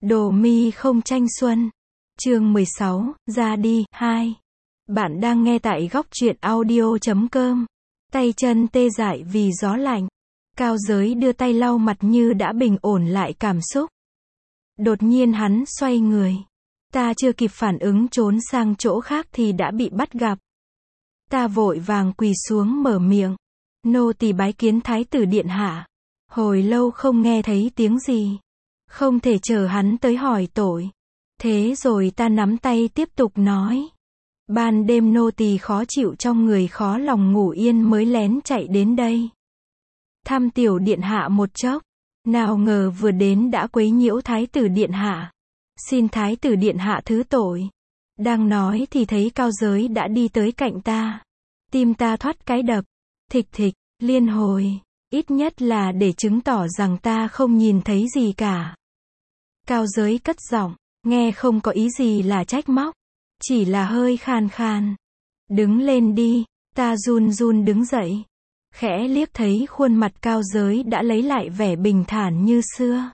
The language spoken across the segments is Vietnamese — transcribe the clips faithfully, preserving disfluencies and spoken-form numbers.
Đồ mi không tranh xuân. Chương mười sáu, ra đi, hai. Bạn đang nghe tại góc truyện audio chấm com. Tay chân tê dại vì gió lạnh. Cao Giới đưa tay lau mặt như đã bình ổn lại cảm xúc. Đột nhiên hắn xoay người. Ta chưa kịp phản ứng trốn sang chỗ khác thì đã bị bắt gặp. Ta vội vàng quỳ xuống mở miệng. Nô tỳ bái kiến thái tử điện hạ. Hồi lâu không nghe thấy tiếng gì. Không thể chờ hắn tới hỏi tội. Thế rồi ta nắm tay tiếp tục nói. Ban đêm nô tỳ khó chịu trong người khó lòng ngủ yên mới lén chạy đến đây. Thăm tiểu điện hạ một chốc. Nào ngờ vừa đến đã quấy nhiễu thái tử điện hạ. Xin thái tử điện hạ thứ tội. Đang nói thì thấy Cao Giới đã đi tới cạnh ta. Tim ta thoát cái đập. Thịch thịch, liên hồi. Ít nhất là để chứng tỏ rằng ta không nhìn thấy gì cả. Cao Giới cất giọng, nghe không có ý gì là trách móc. Chỉ là hơi khan khan. Đứng lên đi, ta run run đứng dậy. Khẽ liếc thấy khuôn mặt Cao Giới đã lấy lại vẻ bình thản như xưa.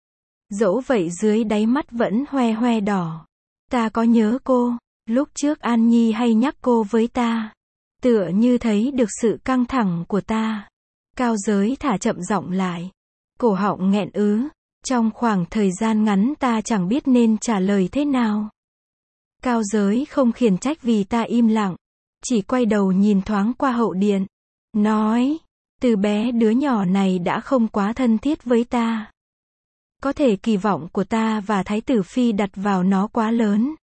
Dẫu vậy dưới đáy mắt vẫn hoe hoe đỏ. Ta có nhớ cô, lúc trước An Nhi hay nhắc cô với ta. Tựa như thấy được sự căng thẳng của ta. Cao Giới thả chậm giọng lại. Cổ họng nghẹn ứ. Trong khoảng thời gian ngắn ta chẳng biết nên trả lời thế nào. Cao Giới không khiển trách vì ta im lặng. Chỉ quay đầu nhìn thoáng qua hậu điện. Nói, từ bé đứa nhỏ này đã không quá thân thiết với ta. Có thể kỳ vọng của ta và Thái tử Phi đặt vào nó quá lớn.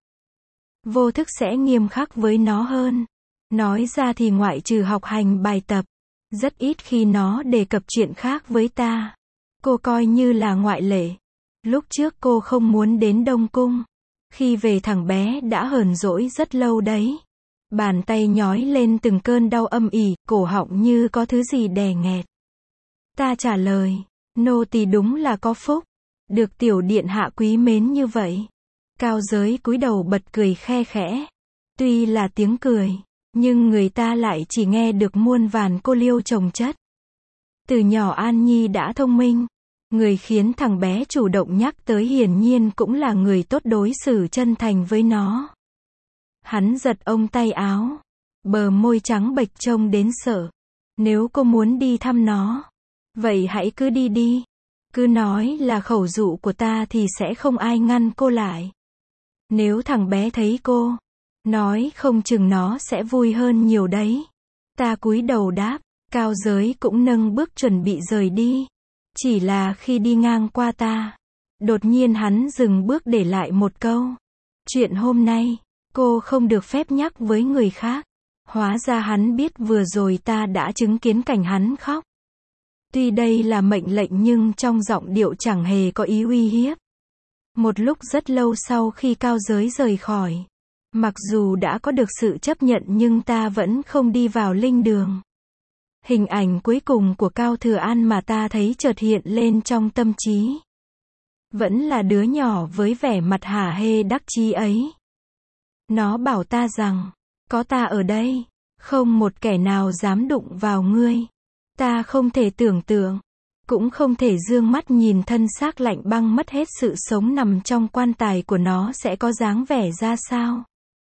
Vô thức sẽ nghiêm khắc với nó hơn. Nói ra thì ngoại trừ học hành bài tập, rất ít khi nó đề cập chuyện khác với ta. Cô coi như là ngoại lệ. Lúc trước cô không muốn đến Đông Cung. Khi về thằng bé đã hờn dỗi rất lâu đấy. Bàn tay nhói lên từng cơn đau âm ỉ, cổ họng như có thứ gì đè nghẹt. Ta trả lời, nô tỳ đúng là có phúc. Được tiểu điện hạ quý mến như vậy. Cao Giới cúi đầu bật cười khe khẽ. Tuy là tiếng cười, nhưng người ta lại chỉ nghe được muôn vàn cô liêu chồng chất. Từ nhỏ An Nhi đã thông minh. Người khiến thằng bé chủ động nhắc tới hiển nhiên cũng là người tốt đối xử chân thành với nó. Hắn giật ông tay áo. Bờ môi trắng bệch trông đến sợ. Nếu cô muốn đi thăm nó, vậy hãy cứ đi đi. Cứ nói là khẩu dụ của ta thì sẽ không ai ngăn cô lại. Nếu thằng bé thấy cô, nói không chừng nó sẽ vui hơn nhiều đấy. Ta cúi đầu đáp. Cao Giới cũng nâng bước chuẩn bị rời đi. Chỉ là khi đi ngang qua ta, đột nhiên hắn dừng bước để lại một câu. Chuyện hôm nay, cô không được phép nhắc với người khác. Hóa ra hắn biết vừa rồi ta đã chứng kiến cảnh hắn khóc. Tuy đây là mệnh lệnh nhưng trong giọng điệu chẳng hề có ý uy hiếp. Một lúc rất lâu sau khi Cao Giới rời khỏi, mặc dù đã có được sự chấp nhận nhưng ta vẫn không đi vào linh đường. Hình ảnh cuối cùng của Cao Thừa An mà ta thấy chợt hiện lên trong tâm trí. Vẫn là đứa nhỏ với vẻ mặt hả hê đắc chí ấy. Nó bảo ta rằng, có ta ở đây, không một kẻ nào dám đụng vào ngươi. Ta không thể tưởng tượng, cũng không thể dương mắt nhìn thân xác lạnh băng mất hết sự sống nằm trong quan tài của nó sẽ có dáng vẻ ra sao.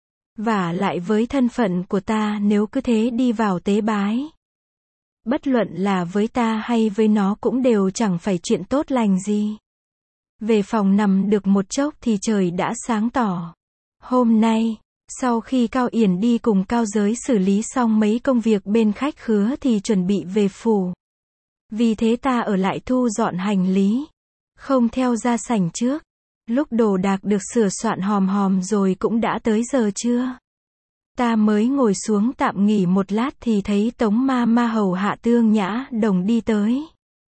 Vả lại với thân phận của ta nếu cứ thế đi vào tế bái. Bất luận là với ta hay với nó cũng đều chẳng phải chuyện tốt lành gì. Về phòng nằm được một chốc thì trời đã sáng tỏ. Hôm nay, sau khi Cao Yển đi cùng Cao Giới xử lý xong mấy công việc bên khách khứa thì chuẩn bị về phủ. Vì thế ta ở lại thu dọn hành lý. Không theo ra sảnh trước. Lúc đồ đạc được sửa soạn hòm hòm rồi cũng đã tới giờ trưa. Ta mới ngồi xuống tạm nghỉ một lát thì thấy Tống ma ma hầu hạ Tương Nhã Đồng đi tới.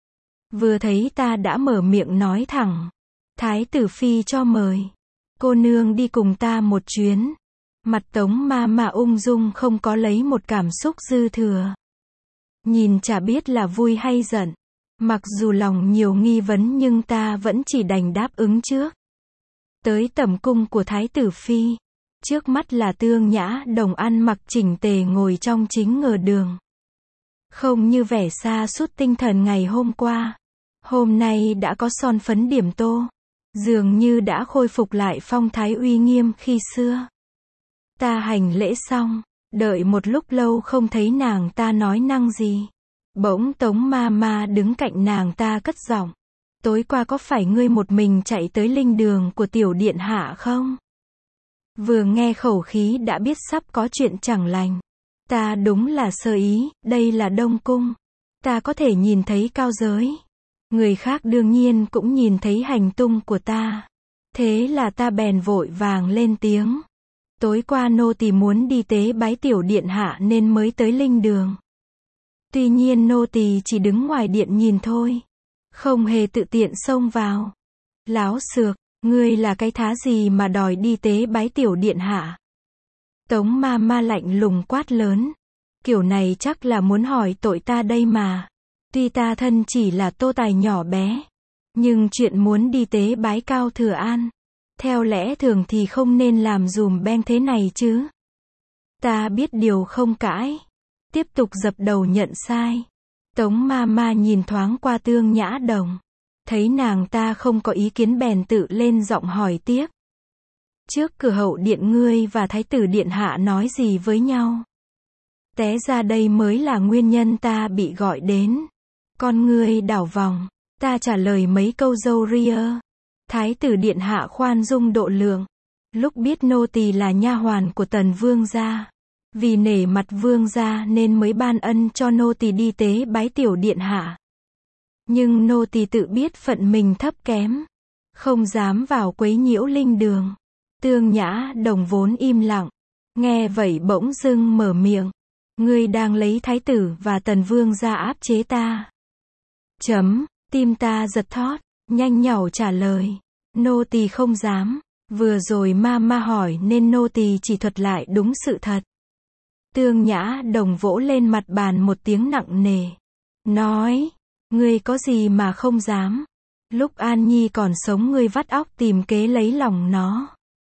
Vừa thấy ta đã mở miệng nói thẳng. Thái tử Phi cho mời. Cô nương đi cùng ta một chuyến. Mặt Tống ma ma ung dung không có lấy một cảm xúc dư thừa. Nhìn chả biết là vui hay giận. Mặc dù lòng nhiều nghi vấn nhưng ta vẫn chỉ đành đáp ứng trước. Tới tẩm cung của Thái tử Phi. Trước mắt là Tương Nhã Đồng ăn mặc chỉnh tề ngồi trong chính ngờ đường. Không như vẻ sa sút tinh thần ngày hôm qua. Hôm nay đã có son phấn điểm tô. dường như đã khôi phục lại phong thái uy nghiêm khi xưa. Ta hành lễ xong, đợi một lúc lâu không thấy nàng ta nói năng gì. Bỗng Tống ma ma đứng cạnh nàng ta cất giọng. Tối qua có phải ngươi một mình chạy tới linh đường của tiểu điện hạ không? Vừa nghe khẩu khí đã biết sắp có chuyện chẳng lành. Ta đúng là sơ ý, đây là Đông Cung. Ta có thể nhìn thấy cao giới. Người khác đương nhiên cũng nhìn thấy hành tung của ta. Thế là ta bèn vội vàng lên tiếng. Tối qua nô tỳ muốn đi tế bái tiểu điện hạ nên mới tới linh đường. Tuy nhiên nô tỳ chỉ đứng ngoài điện nhìn thôi. Không hề tự tiện xông vào. Láo xược, ngươi là cái thá gì mà đòi đi tế bái tiểu điện hạ? Tống ma ma lạnh lùng quát lớn. Kiểu này chắc là muốn hỏi tội ta đây mà. Tuy ta thân chỉ là tô tài nhỏ bé. Nhưng chuyện muốn đi tế bái Cao Thừa An. Theo lẽ thường thì không nên làm dùm beng thế này chứ. Ta biết điều không cãi. Tiếp tục dập đầu nhận sai. Tống ma ma nhìn thoáng qua Tương Nhã Đồng. Thấy nàng ta không có ý kiến bèn tự lên giọng hỏi tiếp. Trước cửa hậu điện ngươi và thái tử điện hạ nói gì với nhau? Té ra đây mới là nguyên nhân ta bị gọi đến. Con ngươi đảo vòng, ta trả lời mấy câu râu ria. Thái tử điện hạ khoan dung độ lượng. Lúc biết nô tỳ là nha hoàn của Tần vương gia, vì nể mặt vương gia nên mới ban ân cho nô tỳ đi tế bái tiểu điện hạ. Nhưng nô tỳ tự biết phận mình thấp kém, không dám vào quấy nhiễu linh đường. Tương Nhã Đồng vốn im lặng, nghe vậy bỗng dưng mở miệng. Ngươi đang lấy thái tử và Tần vương gia áp chế ta. Chấm, tim ta giật thót, nhanh nhảu trả lời. Nô tỳ không dám, vừa rồi ma ma hỏi nên nô tỳ chỉ thuật lại đúng sự thật. Tương Nhã Đồng vỗ lên mặt bàn một tiếng nặng nề. Nói, ngươi có gì mà không dám. Lúc An Nhi còn sống ngươi vắt óc tìm kế lấy lòng nó.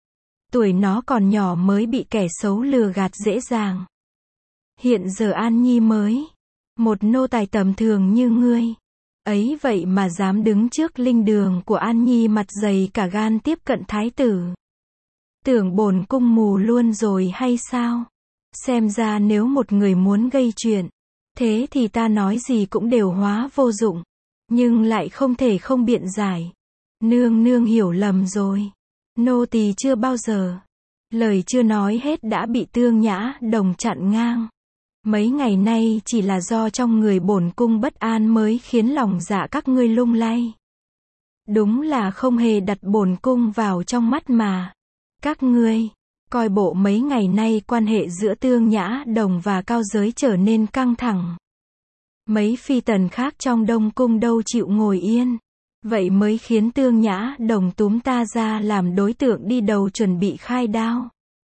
Tuổi nó còn nhỏ mới bị kẻ xấu lừa gạt dễ dàng. Hiện giờ An Nhi mới, một nô tài tầm thường như ngươi. Ấy vậy mà dám đứng trước linh đường của An Nhi mặt dày cả gan tiếp cận thái tử. Tưởng bổn cung mù luôn rồi hay sao? Xem ra nếu một người muốn gây chuyện, thế thì ta nói gì cũng đều hóa vô dụng. Nhưng lại không thể không biện giải. Nương nương hiểu lầm rồi. Nô tỳ chưa bao giờ. Lời chưa nói hết đã bị Tương Nhã Đồng chặn ngang. Mấy ngày nay chỉ là do trong người bổn cung bất an mới khiến lòng dạ các ngươi lung lay. Đúng là không hề đặt bổn cung vào trong mắt mà. Các ngươi, coi bộ mấy ngày nay quan hệ giữa Tương Nhã Đồng và Cao Giới trở nên căng thẳng. Mấy phi tần khác trong Đông Cung đâu chịu ngồi yên. Vậy mới khiến Tương Nhã Đồng túm ta ra làm đối tượng đi đầu chuẩn bị khai đao.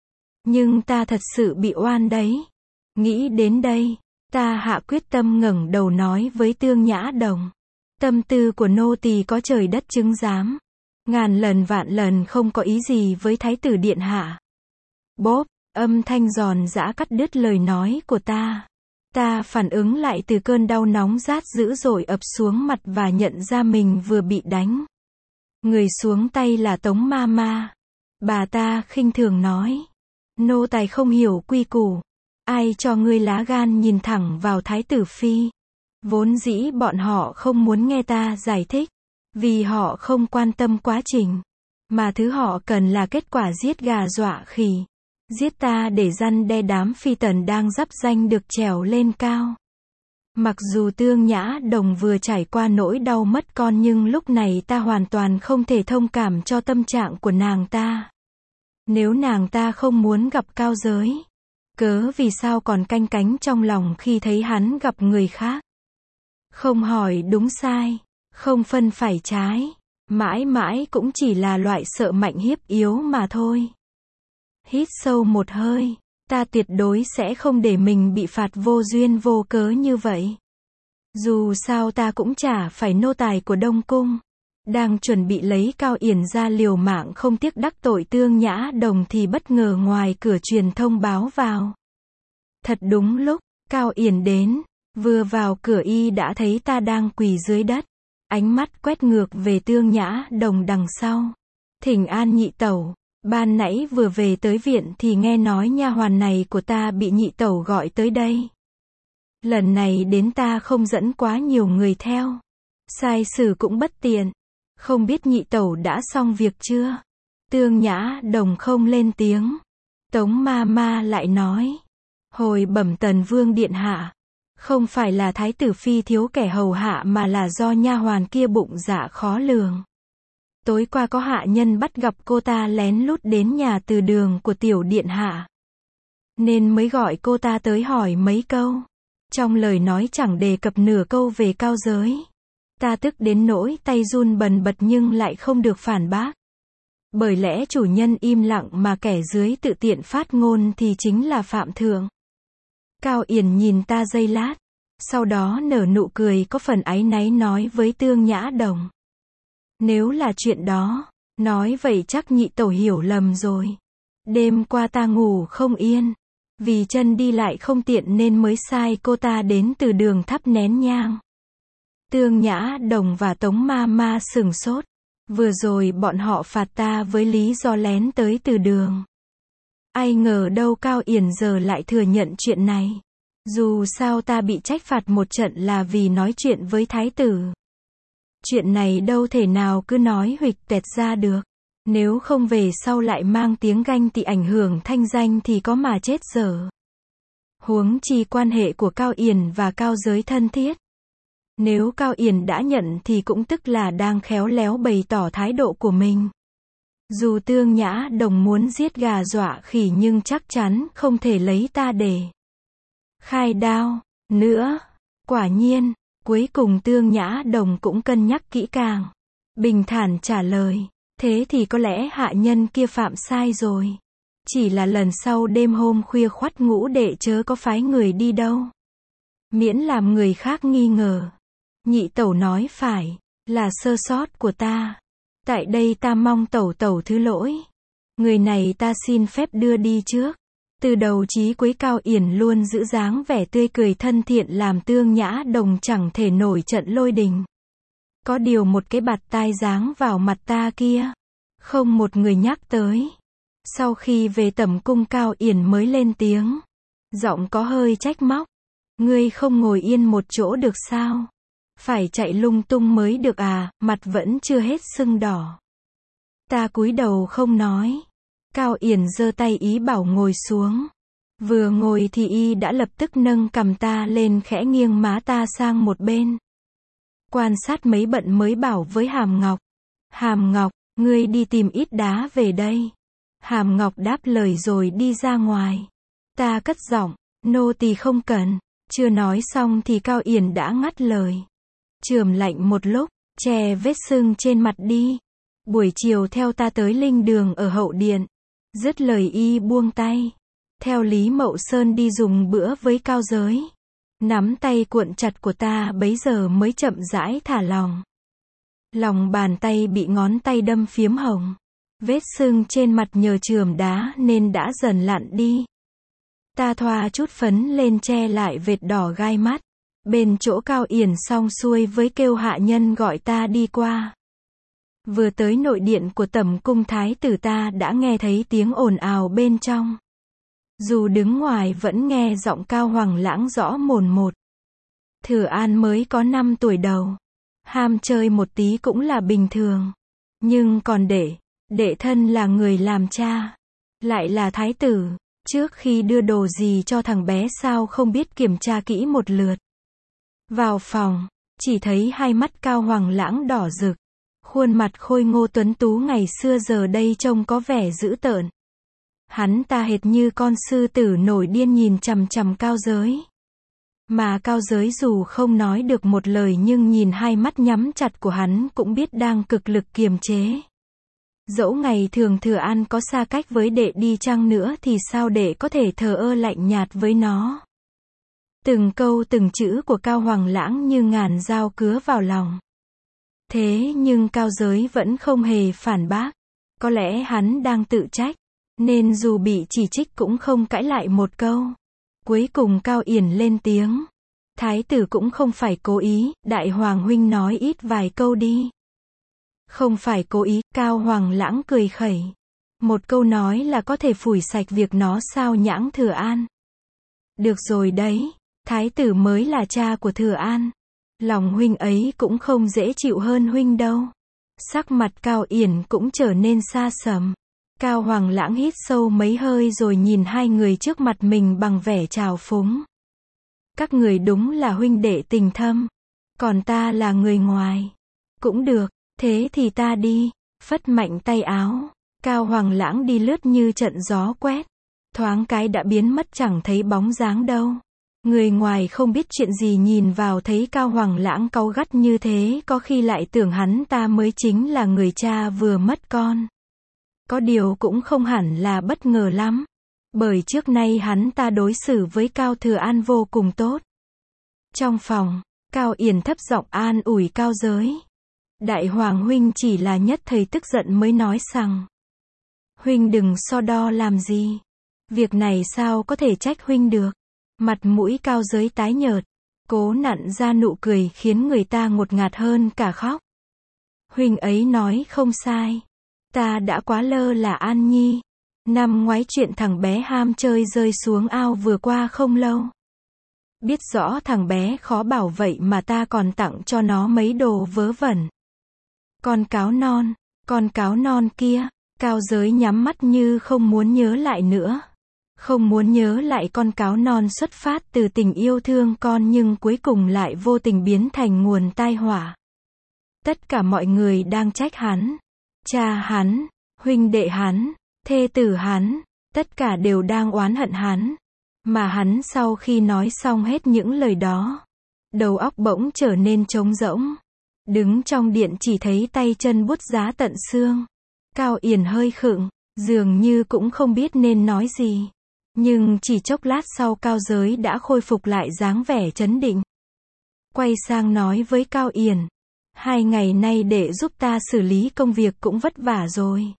Nhưng ta thật sự bị oan đấy. Nghĩ đến đây, ta hạ quyết tâm ngẩng đầu nói với Tương Nhã Đồng. Tâm tư của nô tỳ có trời đất chứng giám. Ngàn lần vạn lần không có ý gì với thái tử điện hạ. Bốp, âm thanh giòn giã cắt đứt lời nói của ta. Ta phản ứng lại từ cơn đau nóng rát dữ dội ập xuống mặt và nhận ra mình vừa bị đánh. Người xuống tay là Tống ma ma. Bà ta khinh thường nói. Nô tài không hiểu quy củ. Ai cho ngươi lá gan nhìn thẳng vào thái tử phi? Vốn dĩ bọn họ không muốn nghe ta giải thích. Vì họ không quan tâm quá trình. Mà thứ họ cần là kết quả giết gà dọa khỉ. Giết ta để răn đe đám phi tần đang giáp danh được trèo lên cao. Mặc dù Tương Nhã Đồng vừa trải qua nỗi đau mất con nhưng lúc này ta hoàn toàn không thể thông cảm cho tâm trạng của nàng ta. Nếu nàng ta không muốn gặp Cao Giới, cớ vì sao còn canh cánh trong lòng khi thấy hắn gặp người khác? Không hỏi đúng sai, không phân phải trái, mãi mãi cũng chỉ là loại sợ mạnh hiếp yếu mà thôi. Hít sâu một hơi, ta tuyệt đối sẽ không để mình bị phạt vô duyên vô cớ như vậy. Dù sao ta cũng chả phải nô tài của Đông Cung. Đang chuẩn bị lấy Cao Yển ra liều mạng không tiếc đắc tội Tương Nhã Đồng thì bất ngờ ngoài cửa truyền thông báo vào. Thật đúng lúc, Cao Yển đến, vừa vào cửa y đã thấy ta đang quỳ dưới đất. Ánh mắt quét ngược về Tương Nhã Đồng đằng sau. Thỉnh an nhị tẩu, ban nãy vừa về tới viện thì nghe nói nha hoàn này của ta bị nhị tẩu gọi tới đây. Lần này đến ta không dẫn quá nhiều người theo. Sai sử cũng bất tiện. Không biết nhị tẩu đã xong việc chưa? Tương Nhã Đồng không lên tiếng. Tống ma ma lại nói. Hồi bẩm Tần Vương điện hạ. Không phải là thái tử phi thiếu kẻ hầu hạ mà là do nha hoàn kia bụng dạ khó lường. Tối qua có hạ nhân bắt gặp cô ta lén lút đến nhà từ đường của tiểu điện hạ. Nên mới gọi cô ta tới hỏi mấy câu. Trong lời nói chẳng đề cập nửa câu về cao giới. Ta tức đến nỗi tay run bần bật nhưng lại không được phản bác. Bởi lẽ chủ nhân im lặng mà kẻ dưới tự tiện phát ngôn thì chính là phạm thượng. Cao Yển nhìn ta giây lát. Sau đó nở nụ cười có phần áy náy nói với Tương Nhã Đồng. Nếu là chuyện đó, nói vậy chắc nhị tẩu hiểu lầm rồi. Đêm qua ta ngủ không yên. Vì chân đi lại không tiện nên mới sai cô ta đến từ đường thắp nén nhang. Tương Nhã Đồng và Tống ma ma sửng sốt. Vừa rồi bọn họ phạt ta với lý do lén tới từ đường. Ai ngờ đâu Cao Yển giờ lại thừa nhận chuyện này. Dù sao ta bị trách phạt một trận là vì nói chuyện với thái tử. Chuyện này đâu thể nào cứ nói huỵch toẹt ra được. Nếu không về sau lại mang tiếng ganh tị ảnh hưởng thanh danh thì có mà chết dở. Huống chi quan hệ của Cao Yển và Cao Giới thân thiết. Nếu Cao Yển đã nhận thì cũng tức là đang khéo léo bày tỏ thái độ của mình. Dù Tương Nhã Đồng muốn giết gà dọa khỉ nhưng chắc chắn không thể lấy ta để khai đao nữa. Quả nhiên, cuối cùng Tương Nhã Đồng cũng cân nhắc kỹ càng. Bình thản trả lời. Thế thì có lẽ hạ nhân kia phạm sai rồi. Chỉ là lần sau đêm hôm khuya khoắt ngũ đệ chớ có phái người đi đâu. Miễn làm người khác nghi ngờ. Nhị tẩu nói phải, là sơ sót của ta. Tại đây ta mong tẩu tẩu thứ lỗi. Người này ta xin phép đưa đi trước. Từ đầu chí cuối Cao Yển luôn giữ dáng vẻ tươi cười thân thiện làm Tương Nhã Đồng chẳng thể nổi trận lôi đình. Có điều một cái bạt tai giáng vào mặt ta kia. Không một người nhắc tới. Sau khi về tẩm cung Cao Yển mới lên tiếng. Giọng có hơi trách móc. Ngươi không ngồi yên một chỗ được sao? Phải chạy lung tung mới được à, mặt vẫn chưa hết sưng đỏ. Ta cúi đầu không nói. Cao Yển giơ tay ý bảo ngồi xuống. Vừa ngồi thì y đã lập tức nâng cằm ta lên khẽ nghiêng má ta sang một bên. Quan sát mấy bận mới bảo với Hàm Ngọc. Hàm Ngọc, ngươi đi tìm ít đá về đây. Hàm Ngọc đáp lời rồi đi ra ngoài. Ta cất giọng, nô tỳ không cần. Chưa nói xong thì Cao Yển đã ngắt lời. Chườm lạnh một lúc, che vết sưng trên mặt đi. Buổi chiều theo ta tới linh đường ở hậu điện. Dứt lời y buông tay. Theo Lý Mậu Sơn đi dùng bữa với Cao Giới. Nắm tay cuộn chặt của ta bấy giờ mới chậm rãi thả lòng. Lòng bàn tay bị ngón tay đâm phiếm hồng. Vết sưng trên mặt nhờ chườm đá nên đã dần lặn đi. Ta thoa chút phấn lên che lại vệt đỏ gai mắt. Bên chỗ Cao Yển xong xuôi với kêu hạ nhân gọi ta đi qua. Vừa tới nội điện của tẩm cung thái tử ta đã nghe thấy tiếng ồn ào bên trong. Dù đứng ngoài vẫn nghe giọng Cao Hoằng Lãng rõ mồn một. Thừa An mới có năm tuổi đầu. Ham chơi một tí cũng là bình thường. Nhưng còn đệ, đệ thân là người làm cha. Lại là thái tử. Trước khi đưa đồ gì cho thằng bé sao không biết kiểm tra kỹ một lượt. Vào phòng, chỉ thấy hai mắt Cao Hoằng Lãng đỏ rực. Khuôn mặt khôi ngô tuấn tú ngày xưa giờ đây trông có vẻ dữ tợn. Hắn ta hệt như con sư tử nổi điên nhìn chằm chằm Cao Giới. Mà Cao Giới dù không nói được một lời nhưng nhìn hai mắt nhắm chặt của hắn cũng biết đang cực lực kiềm chế. Dẫu ngày thường Thừa An có xa cách với đệ đi chăng nữa thì sao đệ có thể thờ ơ lạnh nhạt với nó. Từng câu từng chữ của Cao Hoằng Lãng như ngàn dao cứa vào lòng. Thế nhưng Cao Giới vẫn không hề phản bác. Có lẽ hắn đang tự trách. Nên dù bị chỉ trích cũng không cãi lại một câu. Cuối cùng Cao Yển lên tiếng. Thái tử cũng không phải cố ý, đại hoàng huynh nói ít vài câu đi. Không phải cố ý, Cao Hoàng Lãng cười khẩy. Một câu nói là có thể phủi sạch việc nó sao nhãng Thừa An. Được rồi đấy, thái tử mới là cha của Thừa An. Lòng huynh ấy cũng không dễ chịu hơn huynh đâu. Sắc mặt Cao Yển cũng trở nên xa sầm. Cao Hoàng Lãng hít sâu mấy hơi rồi nhìn hai người trước mặt mình bằng vẻ trào phúng. Các người đúng là huynh đệ tình thâm. Còn ta là người ngoài. Cũng được, thế thì ta đi. Phất mạnh tay áo. Cao Hoàng Lãng đi lướt như trận gió quét. Thoáng cái đã biến mất chẳng thấy bóng dáng đâu. Người ngoài không biết chuyện gì nhìn vào thấy Cao Hoàng Lãng cáu gắt như thế có khi lại tưởng hắn ta mới chính là người cha vừa mất con. Có điều cũng không hẳn là bất ngờ lắm. Bởi trước nay hắn ta đối xử với Cao Thừa An vô cùng tốt. Trong phòng, Cao Yển thấp giọng an ủi Cao Giới. Đại Hoàng huynh chỉ là nhất thời tức giận mới nói rằng. Huynh đừng so đo làm gì. Việc này sao có thể trách huynh được. Mặt mũi Cao Giới tái nhợt. Cố nặn ra nụ cười khiến người ta ngột ngạt hơn cả khóc. Huynh ấy nói không sai. Ta đã quá lơ là An Nhi. Năm ngoái chuyện thằng bé ham chơi rơi xuống ao vừa qua không lâu. Biết rõ thằng bé khó bảo vậy mà ta còn tặng cho nó mấy đồ vớ vẩn. Con cáo non, con cáo non kia. Cao Giới nhắm mắt như không muốn nhớ lại nữa. Không muốn nhớ lại con cáo non xuất phát từ tình yêu thương con nhưng cuối cùng lại vô tình biến thành nguồn tai họa. Tất cả mọi người đang trách hắn. Cha hắn, huynh đệ hắn, thê tử hắn, tất cả đều đang oán hận hắn. Mà hắn sau khi nói xong hết những lời đó, đầu óc bỗng trở nên trống rỗng. Đứng trong điện chỉ thấy tay chân buốt giá tận xương. Cao Yển hơi khựng, dường như cũng không biết nên nói gì. Nhưng chỉ chốc lát sau Cao Giới đã khôi phục lại dáng vẻ trấn định. Quay sang nói với Cao Yển. Hai ngày nay để giúp ta xử lý công việc cũng vất vả rồi.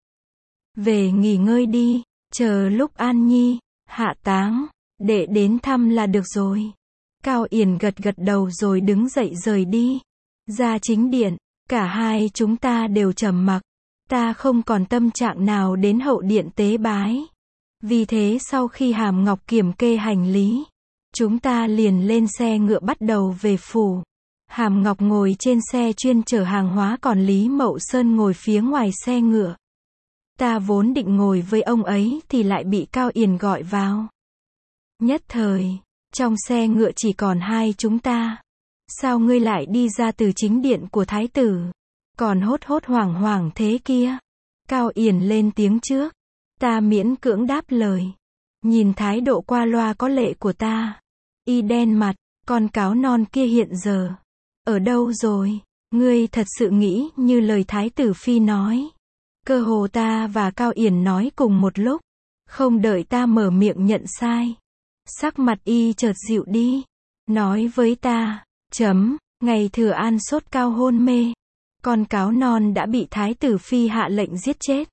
Về nghỉ ngơi đi, chờ lúc An Nhi, hạ táng, để đến thăm là được rồi. Cao Yển gật gật đầu rồi đứng dậy rời đi. Ra chính điện, cả hai chúng ta đều trầm mặc. Ta không còn tâm trạng nào đến hậu điện tế bái. Vì thế sau khi Hàm Ngọc kiểm kê hành lý, chúng ta liền lên xe ngựa bắt đầu về phủ. Hàm Ngọc ngồi trên xe chuyên chở hàng hóa còn Lý Mậu Sơn ngồi phía ngoài xe ngựa. Ta vốn định ngồi với ông ấy thì lại bị Cao Yển gọi vào. Nhất thời, trong xe ngựa chỉ còn hai chúng ta. Sao ngươi lại đi ra từ chính điện của thái tử? Còn hốt hốt hoảng hoảng thế kia. Cao Yển lên tiếng trước. Ta miễn cưỡng đáp lời. Nhìn thái độ qua loa có lệ của ta. Y đen mặt, con cáo non kia hiện giờ. Ở đâu rồi? Ngươi thật sự nghĩ như lời thái tử phi nói. Cơ hồ ta và Cao Yển nói cùng một lúc. Không đợi ta mở miệng nhận sai. Sắc mặt y chợt dịu đi. Nói với ta, chấm, ngày Thừa An sốt cao hôn mê. Con cáo non đã bị thái tử phi hạ lệnh giết chết.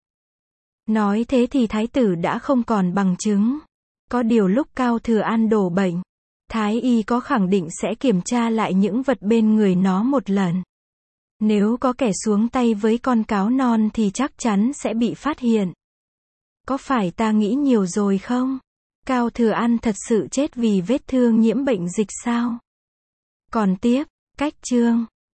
Nói thế thì thái tử đã không còn bằng chứng. Có điều lúc Cao Thừa An đổ bệnh, thái y có khẳng định sẽ kiểm tra lại những vật bên người nó một lần. Nếu có kẻ xuống tay với con cáo non thì chắc chắn sẽ bị phát hiện. Có phải ta nghĩ nhiều rồi không? Cao Thừa An thật sự chết vì vết thương nhiễm bệnh dịch sao? Còn tiếp, cách chương